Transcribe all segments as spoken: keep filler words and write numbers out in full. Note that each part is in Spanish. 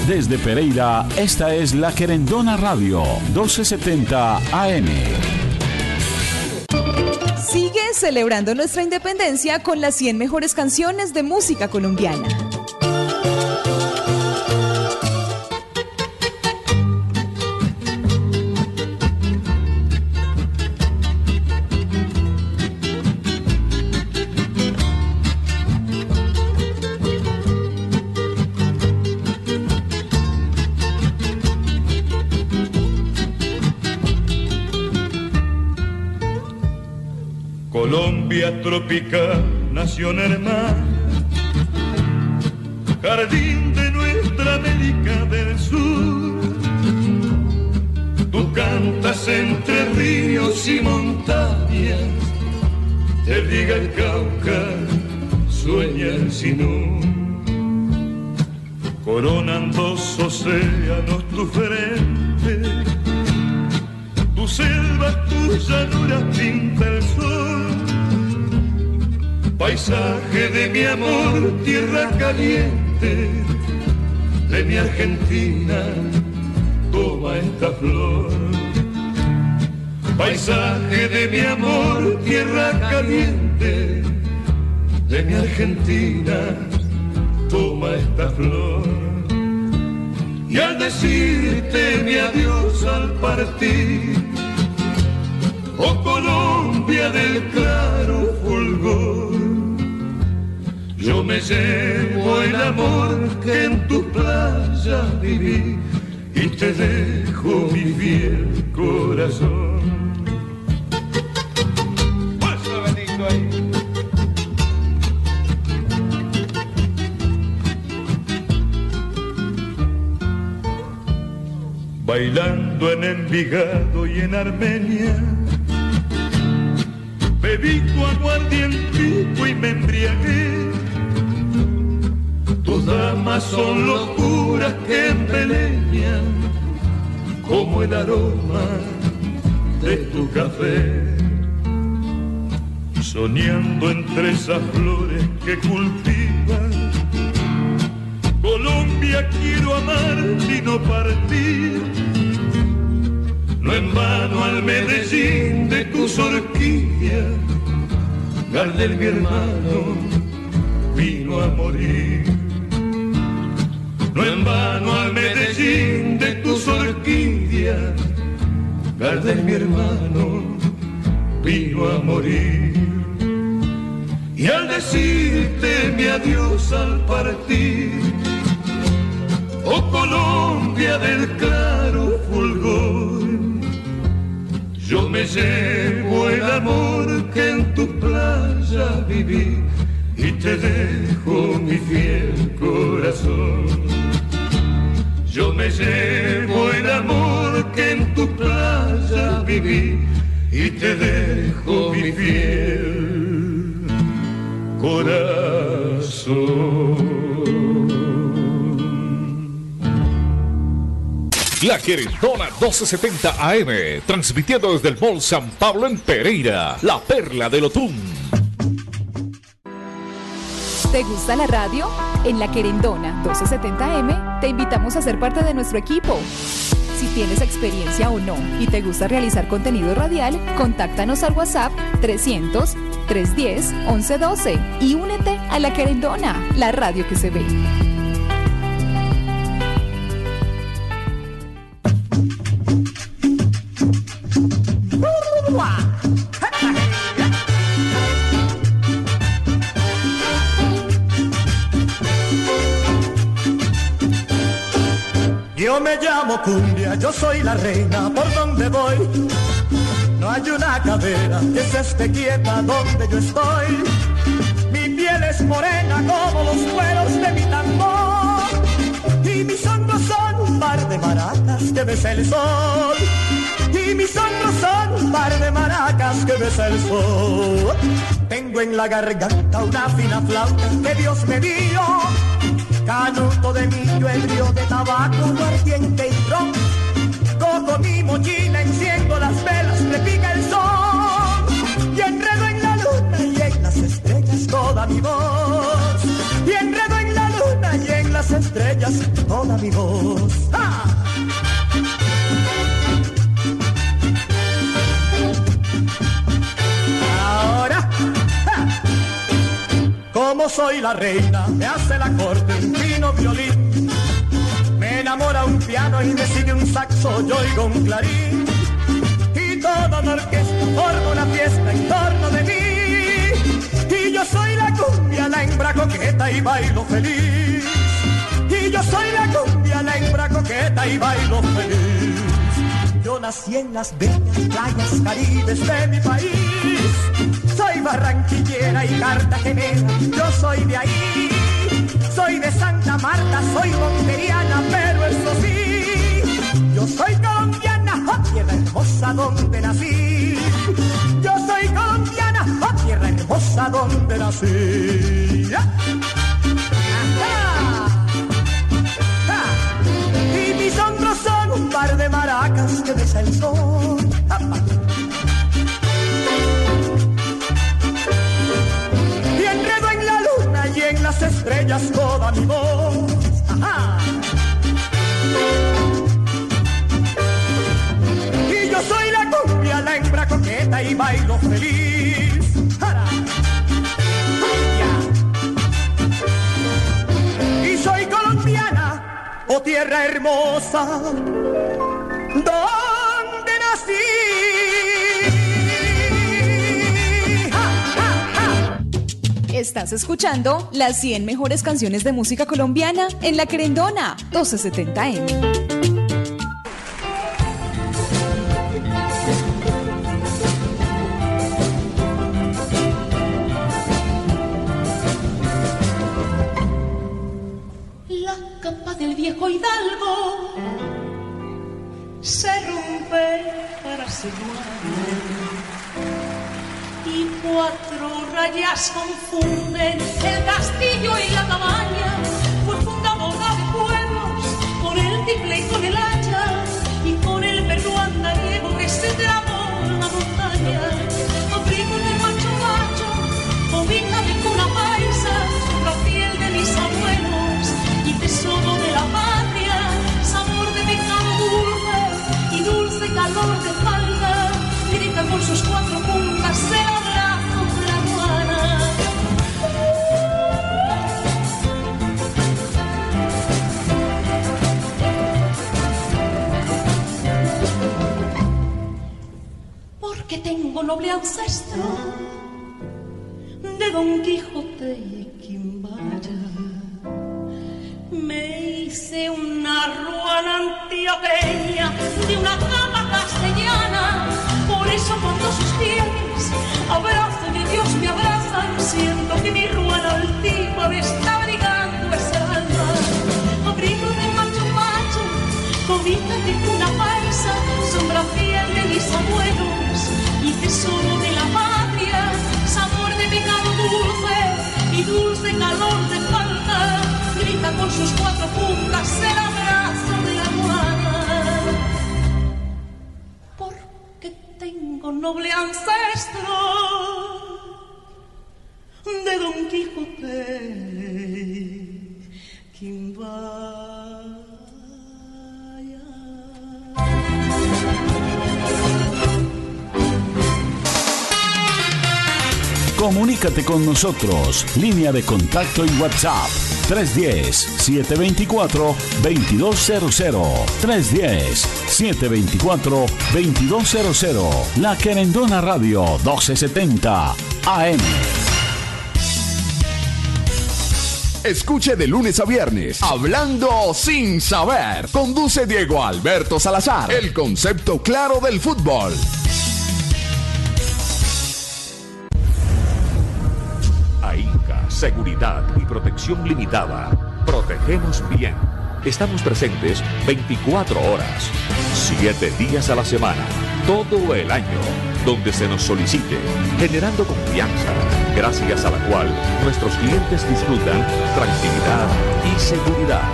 Desde Pereira, esta es La Querendona Radio, doce setenta A M. Sigue celebrando nuestra independencia con las cien mejores canciones de música colombiana. Colombia tropical, nación hermana, jardín de nuestra América del Sur. Tú cantas entre ríos y montañas, te riega el Cauca, sueña el Sinú. Coronan dos océanos tu frente, tu selva, tu llanura pinta el sol. Paisaje de mi amor, tierra caliente, de mi Argentina, toma esta flor. Paisaje de mi amor, tierra caliente, de mi Argentina, toma esta flor. Y al decirte mi adiós al partir, oh Colombia del claro fulgor, yo me llevo el amor que en tu playa viví y te dejo mi fiel corazón. ¡Pasa, Benito, ahí! Bailando en Envigado y en Armenia, bebí tu aguardientico y me embriagué. Tus damas son locuras que embeleñan como el aroma de tu café. Soñando entre esas flores que cultivas, Colombia quiero amarte y no partir. No en vano al Medellín de tus orquídeas, Gardel mi hermano vino a morir. No en vano al Medellín de tus orquídeas, Gardel mi hermano vino a morir. Y al decirte mi adiós al partir, oh Colombia del claro fulgor, yo me llevo el amor que en tu playa viví y te dejo mi fiel corazón. Yo me llevo el amor que en tu playa viví y te dejo mi fiel corazón. La Querendona doce setenta A M, transmitiendo desde el Mall San Pablo en Pereira, la perla del Otún. ¿Te gusta la radio? En La Querendona doce setenta A M te invitamos a ser parte de nuestro equipo. Si tienes experiencia o no y te gusta realizar contenido radial, contáctanos al WhatsApp trescientos, trescientos diez, once doce y únete a La Querendona, la radio que se ve. Yo me llamo Cumbia, yo soy la reina por donde voy. No hay una cadera que se esté quieta donde yo estoy. Mi piel es morena como los cueros de mi tambor. Y mis hombros son un par de maracas que besa el sol. Y mis hombros son un par de maracas que besa el sol. Tengo en la garganta una fina flauta que Dios me dio. Canuto de millo, el río de tabaco, ardiente y ron. Cojo mi mochila, enciendo las velas, me pica el sol. Y enredo en la luna y en las estrellas toda mi voz. Y enredo en la luna y en las estrellas toda toda mi voz. ¡Ah! Ahora, ¡ah! Como soy la reina, me hace la corte un fino violín. Me enamora un piano y me sigue un saxo, yo oigo un clarín. Y toda la orquesta forma una fiesta en torno de mí. Y yo soy la cumbia, la hembra coqueta y bailo feliz. Y yo soy la cumbia, la hembra coqueta y bailo feliz. Yo nací en las bellas playas caribes de mi país. Soy barranquillera y cartagenera, yo soy de ahí. Soy de Santa Marta, soy monteriana, pero eso sí, yo soy colombiana, oh tierra hermosa donde nací. Yo soy colombiana, oh tierra hermosa donde nací. ¡Ajá! Y mis hombros son un par de maracas que besa el sol. ¡Apa! Y enredo en la luna y en las estrellas toda mi voz. ¡Ajá! Y yo soy la cumbia, la hembra coqueta y bailo feliz. ¡Jara! Y soy colombiana, oh tierra hermosa, donde nací. Estás escuchando las cien mejores canciones de música colombiana en La Querendona, doce setenta eme. La capa del viejo hidalgo se rompe para ser y cuatro rayas confunden el castillo y la cabaña, por fundadora de pueblos, con el tiple y con el hacha, y con el perro andariego que se trabó la montaña. Abrigo de macho macho, cobija de cuna paisa, la piel de mis abuelos, y tesoro de la patria, sabor de pecado dulce, y dulce calor de falda, grita por sus cuatro puntas el abrazo de la aduana. Porque tengo noble ancestro de Don Quijote y Quimbaya. Me hice una ruana antioqueña de una cama castellana. Por eso cuando sus pies abrazo y Dios me abraza, siento que mi ruana altiva me está abrigando ese alma. Abrigo de macho macho, cobija de cuna paisa, sombra fiel de mis abuelos y tesoro de la patria, sabor de pecado dulce y dulce calor de falta, grita con sus cuatro puntas el abrazo de la aduana. Porque tengo noble ancestro de Don Quijote, Quimbaya. Comunícate con nosotros. Línea de contacto en WhatsApp tres uno cero, siete dos cuatro, dos dos cero cero. tres uno cero, siete dos cuatro, dos dos cero cero. La Querendona Radio doce setenta A M. Escuche de lunes a viernes Hablando sin saber. Conduce Diego Alberto Salazar. El concepto claro del fútbol. AINCA, Seguridad y Protección Limitada. Protegemos bien. Estamos presentes veinticuatro horas, siete días a la semana, todo el año, donde se nos solicite, generando confianza, gracias a la cual nuestros clientes disfrutan tranquilidad y seguridad.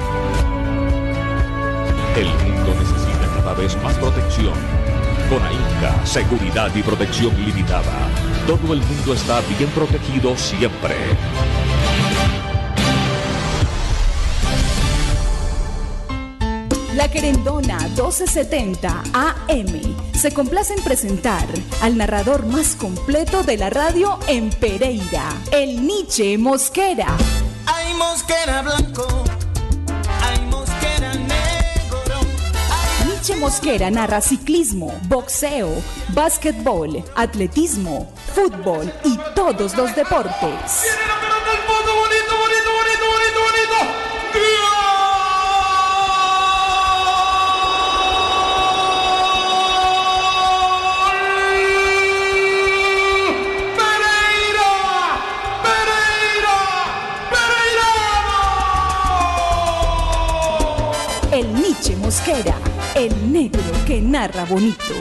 El mundo necesita cada vez más protección. Con AINCA, Seguridad y Protección Limitada, todo el mundo está bien protegido siempre. La Querendona doce setenta A M se complace en presentar al narrador más completo de la radio en Pereira, el Nietzsche Mosquera. Hay Mosquera blanco, hay Mosquera negro. Hay... Nietzsche Mosquera narra ciclismo, boxeo, básquetbol, atletismo, fútbol y todos los deportes. ¡Tiene la pelota al fondo! ¡Bonito, bonito, bonito, bonito, bonito! ¡Gol! El Nietzsche Mosquera, el negro que narra bonito.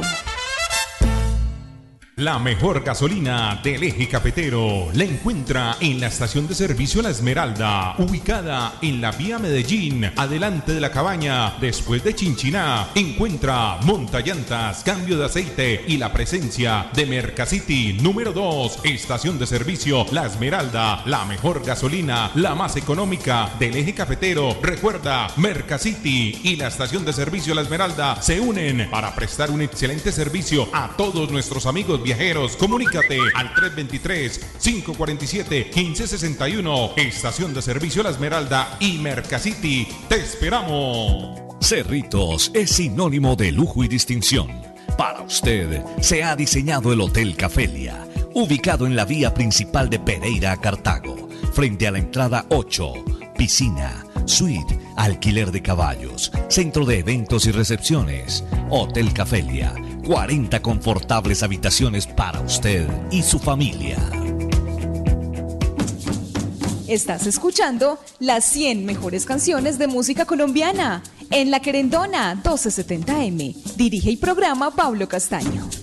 La mejor gasolina del eje cafetero la encuentra en la estación de servicio La Esmeralda, ubicada en la vía Medellín, adelante de la cabaña, después de Chinchiná. Encuentra montallantas, cambio de aceite y la presencia de Mercacity número dos. Estación de servicio La Esmeralda, la mejor gasolina, la más económica del eje cafetero. Recuerda, Mercacity y la estación de servicio La Esmeralda se unen para prestar un excelente servicio a todos nuestros amigos viajeros. Comunícate al tres dos tres, cinco cuatro siete, uno cinco seis uno. Estación de servicio La Esmeralda y Mercacity. ¡Te esperamos! Cerritos es sinónimo de lujo y distinción. Para usted se ha diseñado el Hotel Cafelia, ubicado en la vía principal de Pereira a Cartago, frente a la entrada ocho, piscina, suite, alquiler de caballos, centro de eventos y recepciones. Hotel Cafelia, cuarenta confortables habitaciones para usted y su familia. Estás escuchando las cien mejores canciones de música colombiana en La Querendona doce setenta A M. Dirige y programa Pablo Castaño.